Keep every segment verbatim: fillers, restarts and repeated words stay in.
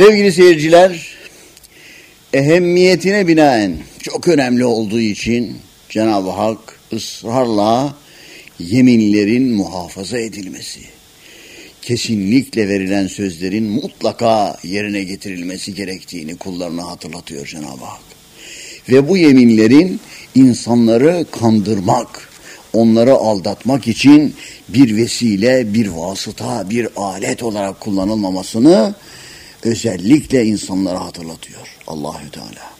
Sevgili seyirciler, ehemmiyetine binaen çok önemli olduğu için Cenab-ı Hak ısrarla yeminlerin muhafaza edilmesi, kesinlikle verilen sözlerin mutlaka yerine getirilmesi gerektiğini kullarına hatırlatıyor Cenab-ı Hak. Ve bu yeminlerin insanları kandırmak, onları aldatmak için bir vesile, bir vasıta, bir alet olarak kullanılmamasını özellikle insanlara hatırlatıyor Allahü Teala.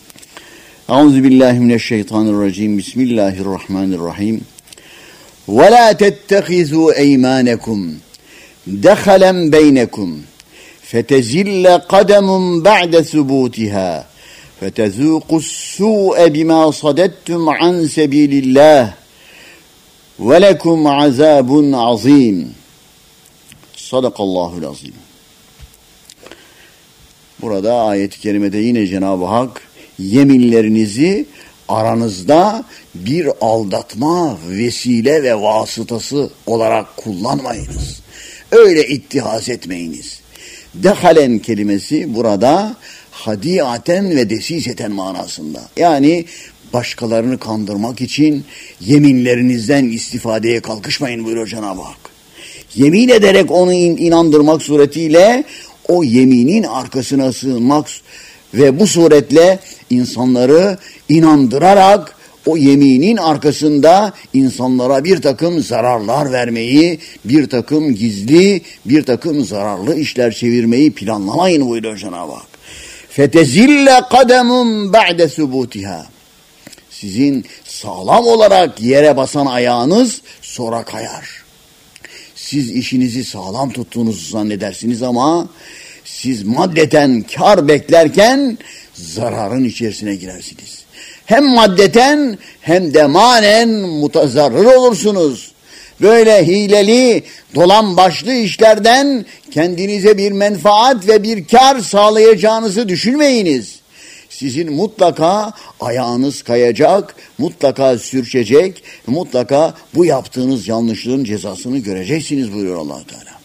Euzubillahimineşşeytanirracim. Bismillahirrahmanirrahim. Ve la tettehizu eymânekum dehalen beynekum fetezille kademun ba'de subutiha fetezûkus su'e bimâ sadettum an sebilillah ve lekum azâbun azîm. Sadakallahul azîm. Burada ayet-i kerimede yine Cenab-ı Hak yeminlerinizi aranızda bir aldatma vesile ve vasıtası olarak kullanmayınız. Öyle ittihaz etmeyiniz. Dehalen kelimesi burada hadiaten ve desiseten manasında. Yani başkalarını kandırmak için yeminlerinizden istifadeye kalkışmayın buyuruyor Cenab-ı Hak. Yemin ederek onu inandırmak suretiyle o yeminin arkasına sığınmak ve bu suretle insanları inandırarak o yeminin arkasında insanlara bir takım zararlar vermeyi, bir takım gizli, bir takım zararlı işler çevirmeyi planlamayın buyuruyor Cenab-ı Hak. Fetezille kademun ba'de subutiha. Sizin sağlam olarak yere basan ayağınız sonra kayar. Siz işinizi sağlam tuttuğunuzu zannedersiniz ama siz maddeten kar beklerken zararın içerisine girersiniz. Hem maddeten hem de manen mutazarrır olursunuz. Böyle hileli, dolan başlı işlerden kendinize bir menfaat ve bir kar sağlayacağınızı düşünmeyiniz. Sizin mutlaka ayağınız kayacak, mutlaka sürçecek, mutlaka bu yaptığınız yanlışlığın cezasını göreceksiniz buyuruyor Allah Teala.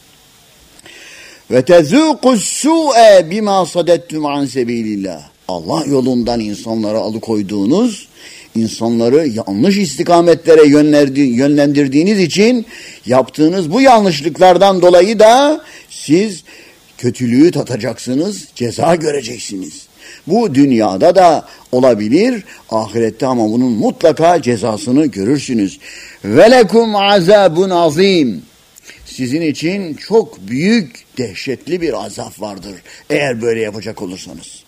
Ve tezûkus su'e bimâ sadettum an sebilillah. Allah yolundan insanları alıkoyduğunuz, insanları yanlış istikametlere yönlendirdiğiniz için yaptığınız bu yanlışlıklardan dolayı da siz kötülüğü tatacaksınız, ceza göreceksiniz. Bu dünyada da olabilir, ahirette ama bunun mutlaka cezasını görürsünüz. Velekum azabun azim. Sizin için çok büyük, dehşetli bir azap vardır eğer böyle yapacak olursanız.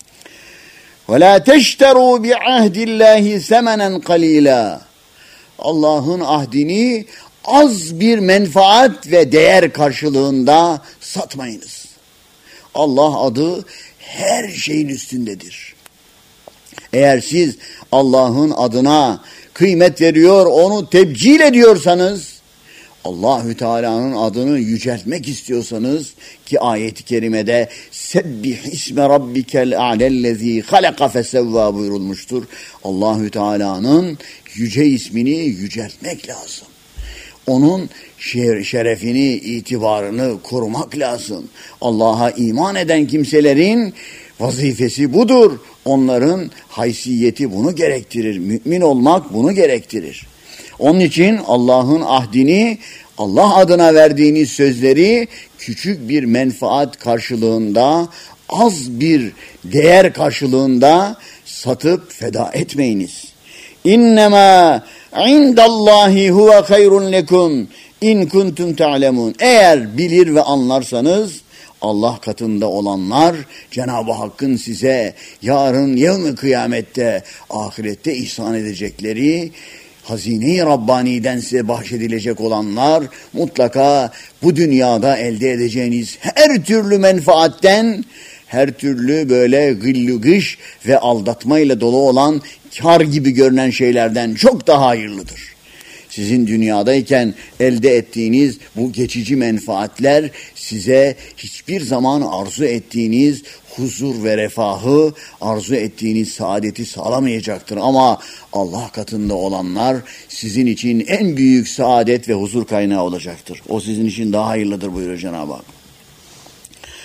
وَلَا تَشْتَرُوا بِعَهْدِ اللّٰهِ سَمَنًا قَلِيلًا. Allah'ın ahdini az bir menfaat ve değer karşılığında satmayınız. Allah adı her şeyin üstündedir. Eğer siz Allah'ın adına kıymet veriyor, onu tebcil ediyorsanız, Allahü Teala'nın adını yüceltmek istiyorsanız ki ayet-i kerimede sebbih isme rabbikel a'lellezî halaka fesevvâ buyurulmuştur. Allahü Teala'nın yüce ismini yüceltmek lazım. Onun şerefini, itibarını korumak lazım. Allah'a iman eden kimselerin vazifesi budur. Onların haysiyeti bunu gerektirir. Mümin olmak bunu gerektirir. Onun için Allah'ın ahdini, Allah adına verdiğiniz sözleri küçük bir menfaat karşılığında, az bir değer karşılığında satıp feda etmeyiniz. İnnemâ indallâhi huve hayrun lekum in kuntum ta'lemun. Eğer bilir ve anlarsanız Allah katında olanlar Cenab-ı Hakk'ın size yarın yevm-i kıyamette, ahirette ihsan edecekleri hazine-i Rabbani'den size bahşedilecek olanlar mutlaka bu dünyada elde edeceğiniz her türlü menfaatten, her türlü böyle gıllü gış ve aldatmayla dolu olan kar gibi görünen şeylerden çok daha hayırlıdır. Sizin dünyadayken elde ettiğiniz bu geçici menfaatler size hiçbir zaman arzu ettiğiniz huzur ve refahı, arzu ettiğiniz saadeti sağlamayacaktır. Ama Allah katında olanlar sizin için en büyük saadet ve huzur kaynağı olacaktır. O sizin için daha hayırlıdır buyuruyor Cenab-ı Hak.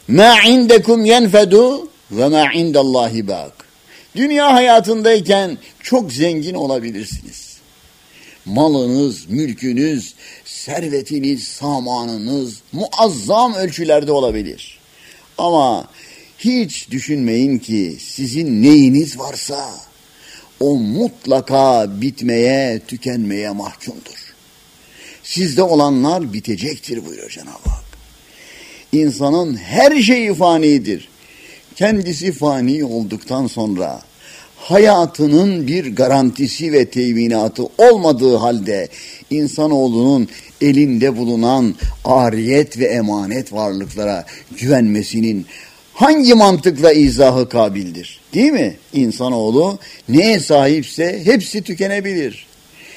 Ma indekum yenfedu ve ma indallahi bak. Dünya hayatındayken çok zengin olabilirsiniz. Malınız, mülkünüz, servetiniz, samanınız muazzam ölçülerde olabilir. Ama hiç düşünmeyin ki sizin neyiniz varsa o mutlaka bitmeye, tükenmeye mahkumdur. Sizde olanlar bitecektir buyuruyor Cenab-ı Hak. İnsanın her şeyi fanidir. Kendisi fani olduktan sonra hayatının bir garantisi ve teminatı olmadığı halde insanoğlunun elinde bulunan ariyet ve emanet varlıklara güvenmesinin hangi mantıkla izahı kabildir? Değil mi? İnsanoğlu neye sahipse hepsi tükenebilir.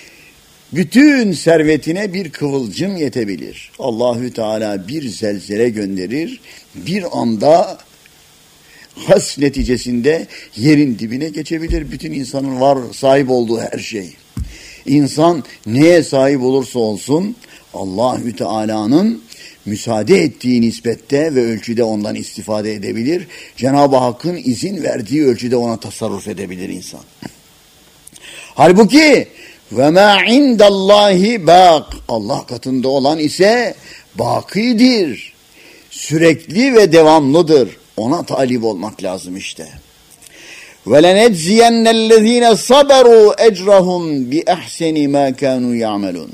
Bütün servetine bir kıvılcım yetebilir. Allahü Teala bir zelzele gönderir, bir anda has neticesinde yerin dibine geçebilir bütün insanın var sahip olduğu her şey. İnsan neye sahip olursa olsun Allahü Teala'nın müsaade ettiği nispette ve ölçüde ondan istifade edebilir. Cenab-ı Hakk'ın izin verdiği ölçüde ona tasarruf edebilir insan. Halbuki ve ma indallahi bak. Allah katında olan ise bakidir. Sürekli ve devamlıdır. Ona talip olmak lazım işte. وَلَنَجْزِيَنَّ الَّذ۪ينَ صَبَرُوا اَجْرَهُمْ بِأَحْسَنِ مَا كَانُوا يَعْمَلُونَ.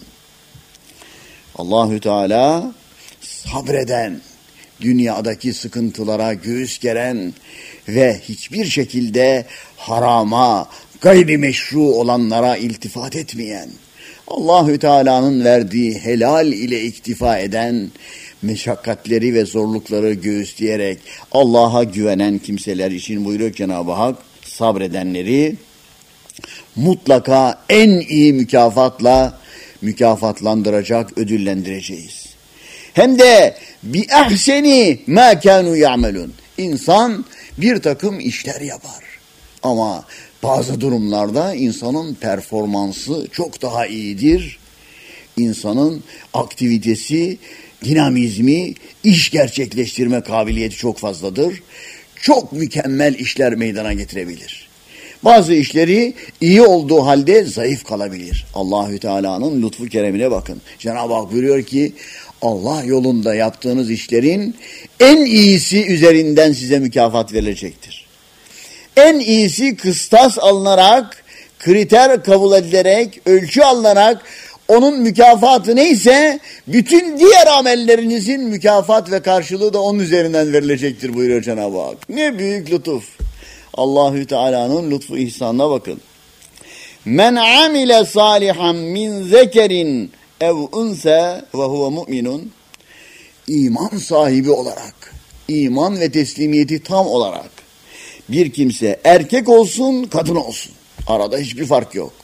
Allahü Teala sabreden, dünyadaki sıkıntılara göğüs geren ve hiçbir şekilde harama, gayrimeşru olanlara iltifat etmeyen, Allahü Teala'nın verdiği helal ile iktifa eden, meşakkatleri ve zorlukları göğüsleyerek Allah'a güvenen kimseler için buyuruyor Cenab-ı Hak, sabredenleri mutlaka en iyi mükafatla mükafatlandıracak, ödüllendireceğiz. Hem de bi ahseni ma kanu ya'melun. İnsan bir takım işler yapar. Ama bazı durumlarda insanın performansı çok daha iyidir. İnsanın aktivitesi, dinamizmi, iş gerçekleştirme kabiliyeti çok fazladır. Çok mükemmel işler meydana getirebilir. Bazı işleri iyi olduğu halde zayıf kalabilir. Allahü Teala'nın lütfu keremine bakın. Cenab-ı Hak buyuruyor ki Allah yolunda yaptığınız işlerin en iyisi üzerinden size mükafat verilecektir. En iyisi kıstas alınarak, kriter kabul edilerek, ölçü alınarak onun mükafatı neyse bütün diğer amellerinizin mükafat ve karşılığı da onun üzerinden verilecektir buyuruyor Cenab-ı Hak. Ne büyük lütuf. Allahü Teala'nın lütfu ihsanına bakın. Men amile salihan min zekerin ev unsa ve huve mu'minun. İman sahibi olarak, iman ve teslimiyeti tam olarak bir kimse erkek olsun, kadın olsun. Arada hiçbir fark yok.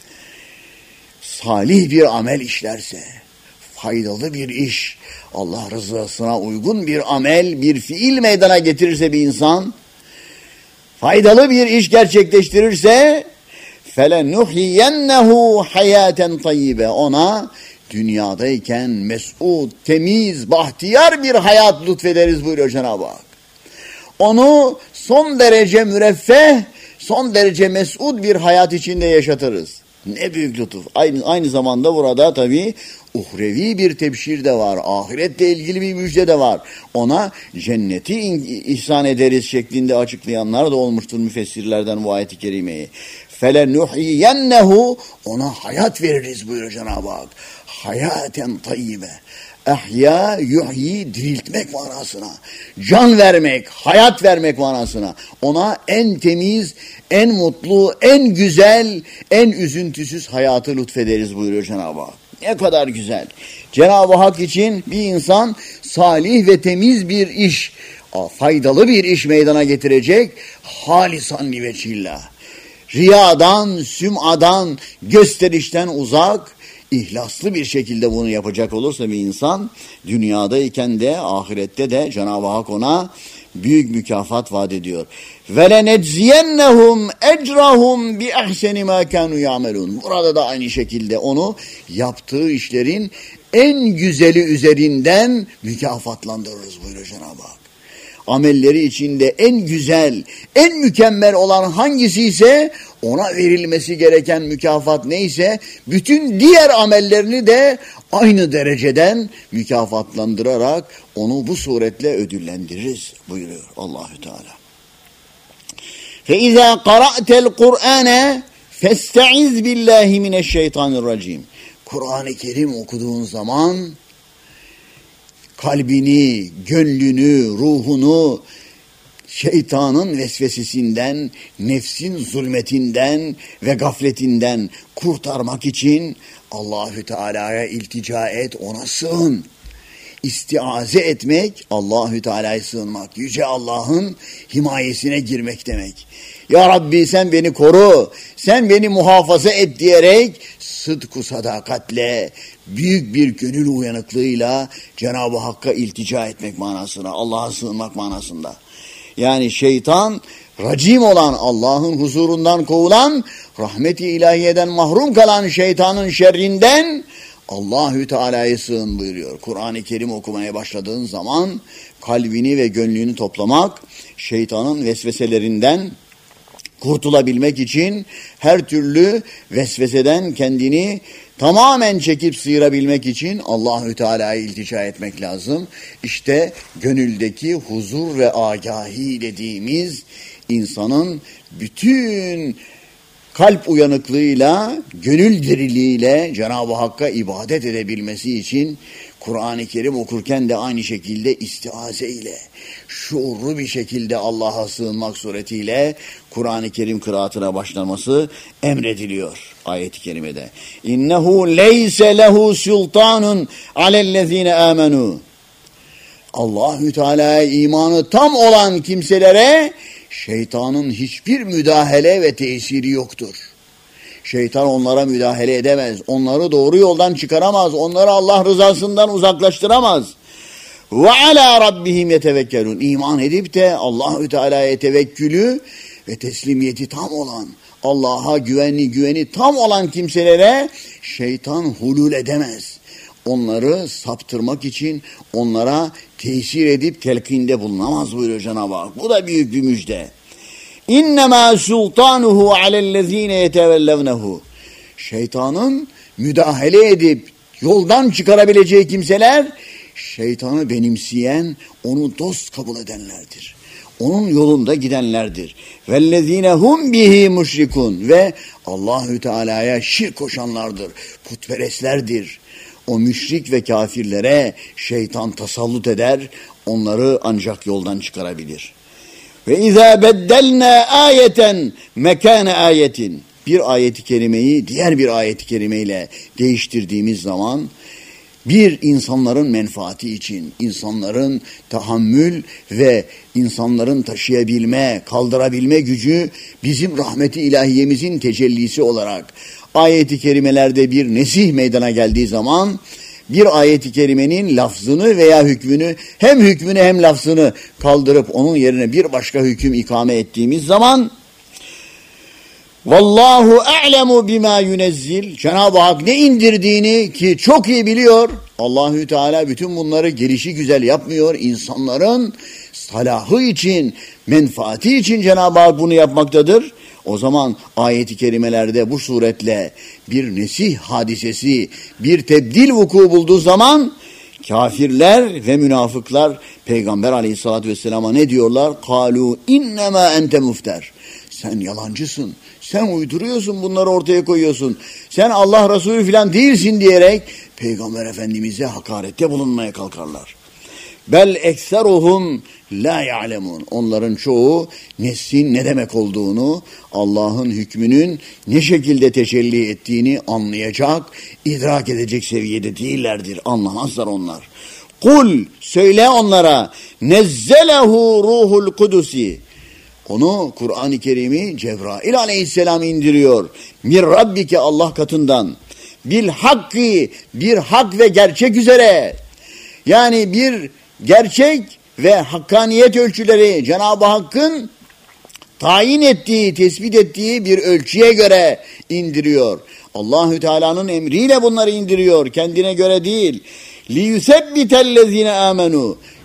Salih bir amel işlerse, faydalı bir iş, Allah rızasına uygun bir amel, bir fiil meydana getirirse bir insan, faydalı bir iş gerçekleştirirse, فَلَنُحْيَنَّهُ حَيَاتًا طَيِّبًا. Ona dünyadayken mes'ud, temiz, bahtiyar bir hayat lütfederiz buyuruyor Cenab-ı Hak. Onu son derece müreffeh, son derece mes'ud bir hayat içinde yaşatırız. Ne büyük lütuf. Aynı, aynı zamanda burada tabii uhrevi bir tebşir de var. Ahiretle ilgili bir müjde de var. Ona cenneti ihsan ederiz şeklinde açıklayanlar da olmuştur müfessirlerden bu ayet-i kerimeyi. فَلَنُحْيَنَّهُ. Ona hayat veririz buyuruyor Cenab-ı Hak. Hayaten tayyibe. Ehya, yuhyi, diriltmek manasına. Can vermek, hayat vermek manasına. Ona en temiz, en mutlu, en güzel, en üzüntüsüz hayatı lütfederiz buyuruyor Cenab-ı Hak. Ne kadar güzel. Cenab-ı Hak için bir insan salih ve temiz bir iş, faydalı bir iş meydana getirecek. Halisan li veçillah. Riyadan, süm'adan, gösterişten uzak, İhlaslı bir şekilde bunu yapacak olursa bir insan dünyadayken de ahirette de Cenab-ı Hak ona büyük mükafat vaat ediyor. وَلَنَجْزِيَنَّهُمْ اَجْرَهُمْ بِأَحْسَنِ مَا كَانُوا يَعْمَلُونَ. Burada da aynı şekilde onu yaptığı işlerin en güzeli üzerinden mükafatlandırırız buyuruyor Cenab-ı Hak. amelleri içinde en güzel, en mükemmel olan hangisi ise ona verilmesi gereken mükafat neyse bütün diğer amellerini de aynı dereceden mükafatlandırarak onu bu suretle ödüllendiririz buyuruyor Allahü Teala. فَاِذَا قَرَأْتَ الْقُرْآنَ فَاسْتَعِذْ بِاللّٰهِ مِنَ الشَّيْطَانِ الرَّجِيمِ Kur'an-ı Kerim okuduğun zaman kalbini, gönlünü, ruhunu şeytanın vesvesesinden, nefsin zulmetinden ve gafletinden kurtarmak için Allahü Teala'ya iltica et, ona sığın. İstiaze etmek, Allahü Teala'ya sığınmak, yüce Allah'ın himayesine girmek demek. Ya Rabbi sen beni koru, sen beni muhafaza et diyerek sıdku sadakatle, büyük bir gönül uyanıklığıyla Cenab-ı Hakk'a iltica etmek manasına, Allah'a sığınmak manasında. Yani şeytan, racim olan, Allah'ın huzurundan kovulan, rahmet-i ilahiyeden mahrum kalan şeytanın şerrinden Allahü Teala'ya sığın buyuruyor. Kur'an-ı Kerim okumaya başladığın zaman kalbini ve gönlünü toplamak, şeytanın vesveselerinden kurtulabilmek için her türlü vesveseden kendini tamamen çekip sıyırabilmek için Allahü Teala'ya iltica etmek lazım. İşte gönüldeki huzur ve agahi dediğimiz insanın bütün kalp uyanıklığıyla, gönül diriliğiyle Cenab-ı Hakk'a ibadet edebilmesi için Kur'an-ı Kerim okurken de aynı şekilde istiaze ile, şuurlu bir şekilde Allah'a sığınmak suretiyle Kur'an-ı Kerim kıraatına başlaması emrediliyor ayet-i kerimede. İnnehu leyse lehu sultanun alellezine amenu. Allahü Teala'ya imanı tam olan kimselere şeytanın hiçbir müdahale ve tesiri yoktur. Şeytan onlara müdahale edemez. Onları doğru yoldan çıkaramaz. Onları Allah rızasından uzaklaştıramaz. Ve ala rabbihim yetevekkelun. İman edip de Allahü Teala'ya tevekkülü ve teslimiyeti tam olan, Allah'a güvenli güveni tam olan kimselere şeytan hulul edemez. Onları saptırmak için onlara tesir edip telkinde bulunamaz buyuruyor Cenab-ı Hak. Bu da büyük bir müjde. İnnemâ sultanuhu alellezîne yetevellevnehu. Şeytanın müdahale edip yoldan çıkarabileceği kimseler, şeytanı benimseyen, onu dost kabul edenlerdir. Onun yolunda gidenlerdir. Vellezîne hum bihi müşrikun. Ve Allahü Teala'ya şirk koşanlardır. Putperestlerdir. O müşrik ve kafirlere şeytan tasallut eder, onları ancak yoldan çıkarabilir. Ve izâ beddelnâ âyeten mekâne âyetin. Bir ayeti kerimeyi diğer bir ayeti kerimeyle değiştirdiğimiz zaman bir insanların menfaati için, insanların tahammül ve insanların taşıyabilme, kaldırabilme gücü bizim rahmeti ilahiyemizin tecellisi olarak ayeti kerimelerde bir nesih meydana geldiği zaman bir ayeti kerimenin lafzını veya hükmünü, hem hükmünü hem lafzını kaldırıp onun yerine bir başka hüküm ikame ettiğimiz zaman Vallahu a'lemu bima yunezzil. Cenab-ı Hak ne indirdiğini ki çok iyi biliyor. Allahü Teala bütün bunları gelişi güzel yapmıyor. İnsanların salahı için, menfaati için Cenab-ı Hak bunu yapmaktadır. O zaman ayet-i kerimelerde bu suretle bir nesih hadisesi, bir tebdil vuku bulduğu zaman kafirler ve münafıklar Peygamber aleyhissalatü vesselama ne diyorlar? Kalu innema ente mufter. Sen yalancısın, sen uyduruyorsun, bunları ortaya koyuyorsun. Sen Allah Resulü falan değilsin diyerek Peygamber Efendimiz'e hakarette bulunmaya kalkarlar. Bel ekseruhum la ya'lemun. Onların çoğu neslin ne demek olduğunu, Allah'ın hükmünün ne şekilde tecelli ettiğini anlayacak, idrak edecek seviyede değillerdir. Anlamazlar onlar. Kul, söyle onlara, nezzelehu ruhul kudusi. Onu, Kur'an-ı Kerim'i Cebrail aleyhisselam indiriyor. Mir Rabbike, Allah katından. Bil hakkı, bir hak ve gerçek üzere. Yani bir gerçek ve hakkaniyet ölçüleri Cenab-ı Hakk'ın tayin ettiği, tespit ettiği bir ölçüye göre indiriyor. Allahü Teala'nın emriyle bunları indiriyor, kendine göre değil. لِيُثَبِّتَ الَّذ۪ينَ آمَنُوا.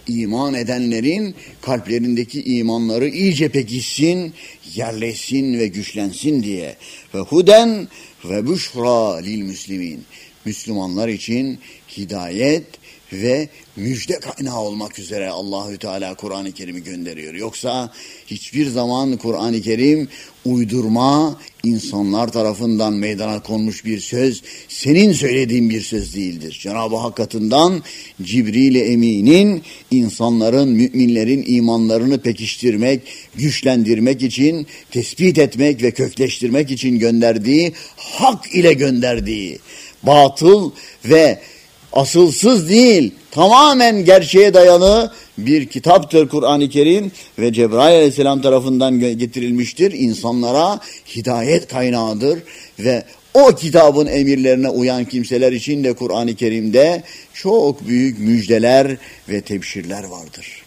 iman edenlerin kalplerindeki imanları iyice pekişsin, yerleşsin ve güçlensin diye. Ve huden ve büşra lil müslimin. Müslümanlar için hidayet ve müjde kaynağı olmak üzere Allahü Teala Kur'an-ı Kerim'i gönderiyor. Yoksa hiçbir zaman Kur'an-ı Kerim uydurma, insanlar tarafından meydana konmuş bir söz, senin söylediğin bir söz değildir. Cenab-ı Hak katından Cibril-i Emin'in insanların, müminlerin imanlarını pekiştirmek, güçlendirmek için, tespit etmek ve kökleştirmek için gönderdiği, hak ile gönderdiği, batıl ve asılsız değil, tamamen gerçeğe dayalı bir kitaptır Kur'an-ı Kerim ve Cebrail Aleyhisselam tarafından getirilmiştir. İnsanlara hidayet kaynağıdır ve o kitabın emirlerine uyan kimseler için de Kur'an-ı Kerim'de çok büyük müjdeler ve tebşirler vardır.